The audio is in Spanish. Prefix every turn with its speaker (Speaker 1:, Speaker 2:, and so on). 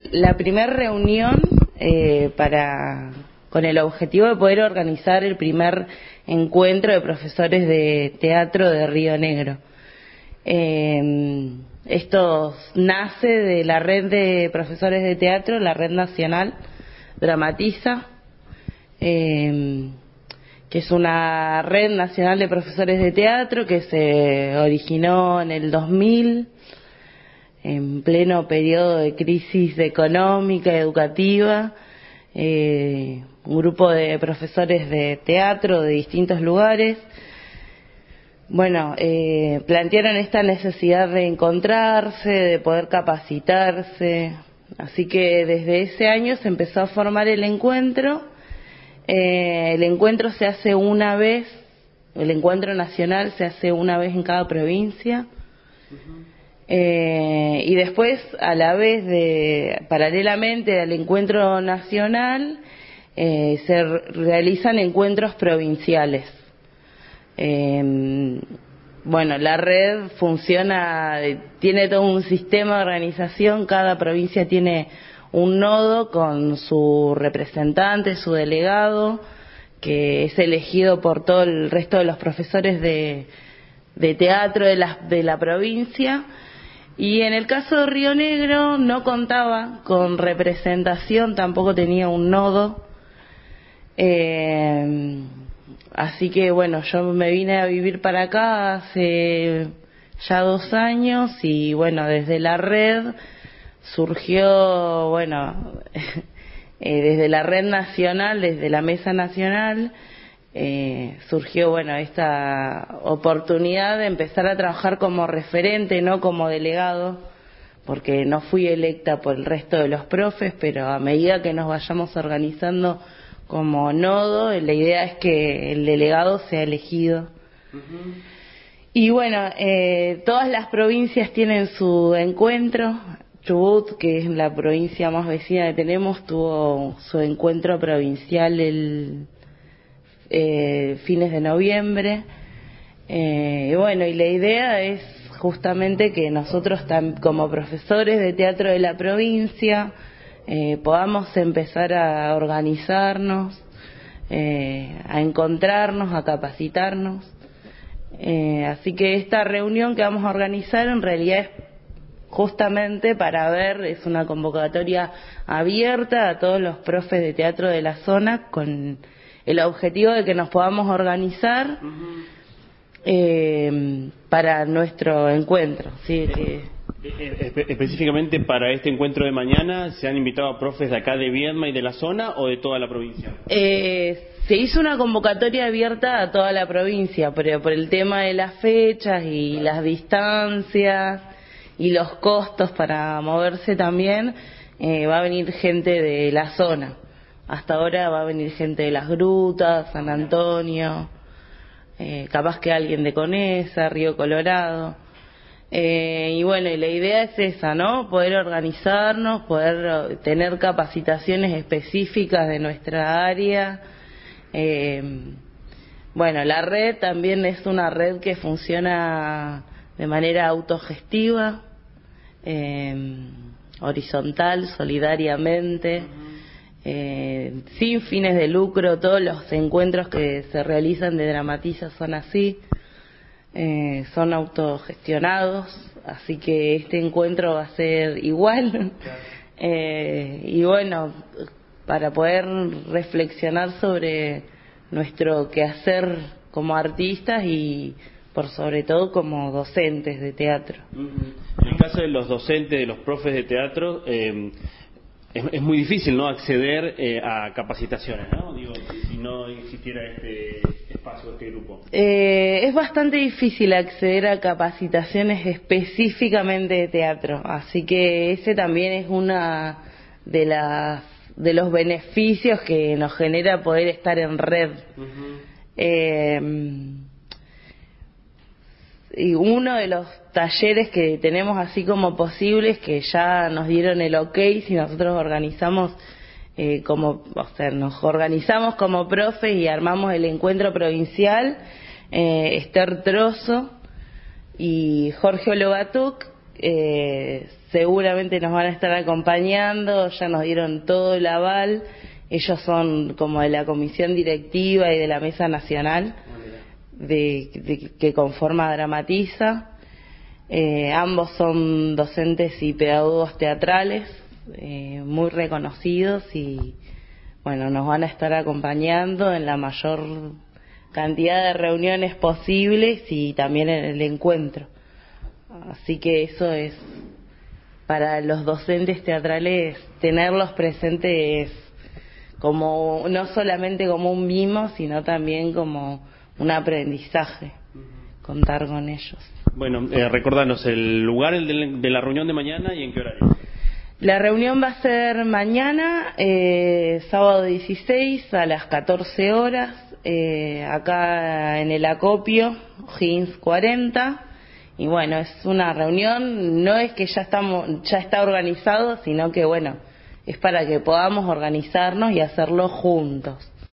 Speaker 1: La primera reunión con el objetivo de poder organizar el primer encuentro de profesores de teatro de Río Negro. Esto nace de la red de profesores de teatro, la red nacional Dramatiza, que es una red nacional de profesores de teatro que se originó en el 2000, en pleno periodo de crisis económica y educativa. Un grupo de profesores de teatro de distintos lugares, plantearon esta necesidad de encontrarse, de poder capacitarse, así que desde ese año se empezó a formar el encuentro. El encuentro se hace una vez, el encuentro nacional se hace una vez en cada provincia. Y después, a la vez, paralelamente al encuentro nacional, se realizan encuentros provinciales. La red funciona, tiene todo un sistema de organización, cada provincia tiene un nodo con su representante, su delegado, que es elegido por todo el resto de los profesores de teatro de la provincia. Y en el caso de Río Negro no contaba con representación, tampoco tenía un nodo. Así que yo me vine a vivir para acá hace ya 2 años y desde la red surgió, desde la red nacional, desde la mesa nacional, surgió esta oportunidad de empezar a trabajar como referente, no como delegado, porque no fui electa por el resto de los profes, pero a medida que nos vayamos organizando como nodo, la idea es que el delegado sea elegido. Y todas las provincias tienen su encuentro. Chubut, que es la provincia más vecina que tenemos, tuvo su encuentro provincial fines de noviembre. Y la idea es justamente que nosotros como profesores de teatro de la provincia podamos empezar a organizarnos, a encontrarnos, a capacitarnos. Así que esta reunión que vamos a organizar en realidad es justamente para ver, es una convocatoria abierta a todos los profes de teatro de la zona con el objetivo de que nos podamos organizar para nuestro encuentro. ¿Sí?
Speaker 2: Específicamente para este encuentro de mañana, ¿se han invitado a profes de acá de Viedma y de la zona o de toda la provincia?
Speaker 1: Se hizo una convocatoria abierta a toda la provincia, pero por el tema de las fechas y las distancias y los costos para moverse también, va a venir gente de la zona. Hasta ahora va a venir gente de Las Grutas, San Antonio, capaz que alguien de Conesa, Río Colorado. Y la idea es esa, ¿no? Poder organizarnos, poder tener capacitaciones específicas de nuestra área. La red también es una red que funciona de manera autogestiva, horizontal, solidariamente, sin fines de lucro. Todos los encuentros que se realizan de Dramatiza son así, son autogestionados, así que este encuentro va a ser igual. Para poder reflexionar sobre nuestro quehacer como artistas y por sobre todo como docentes de teatro.
Speaker 2: En el caso de los docentes, de los profes de teatro, es muy difícil, ¿no?, acceder a capacitaciones, ¿no? Digo, si no existiera este espacio, este grupo.
Speaker 1: Es bastante difícil acceder a capacitaciones específicamente de teatro, así que ese también es una de los beneficios que nos genera poder estar en red. Y uno de los talleres que tenemos así como posibles, que ya nos dieron el ok, si nosotros organizamos nos organizamos como profes y armamos el encuentro provincial, Esther Trozo y Jorge Ologatuk seguramente nos van a estar acompañando, ya nos dieron todo el aval. Ellos son como de la comisión directiva y de la mesa nacional que conforma Dramatiza. Ambos son docentes y pedagogos teatrales muy reconocidos y bueno, nos van a estar acompañando en la mayor cantidad de reuniones posibles y también en el encuentro. Así que eso es para los docentes teatrales, tenerlos presentes como no solamente como un mimo, sino también como un aprendizaje, contar con ellos.
Speaker 2: Bueno, recordanos el lugar de la reunión de mañana y en qué horario.
Speaker 1: La reunión va a ser mañana, sábado 16 a las 14 horas, acá en el Acopio, Higgins 40. Y bueno, es una reunión, no es que ya está organizado, sino que bueno, es para que podamos organizarnos y hacerlo juntos.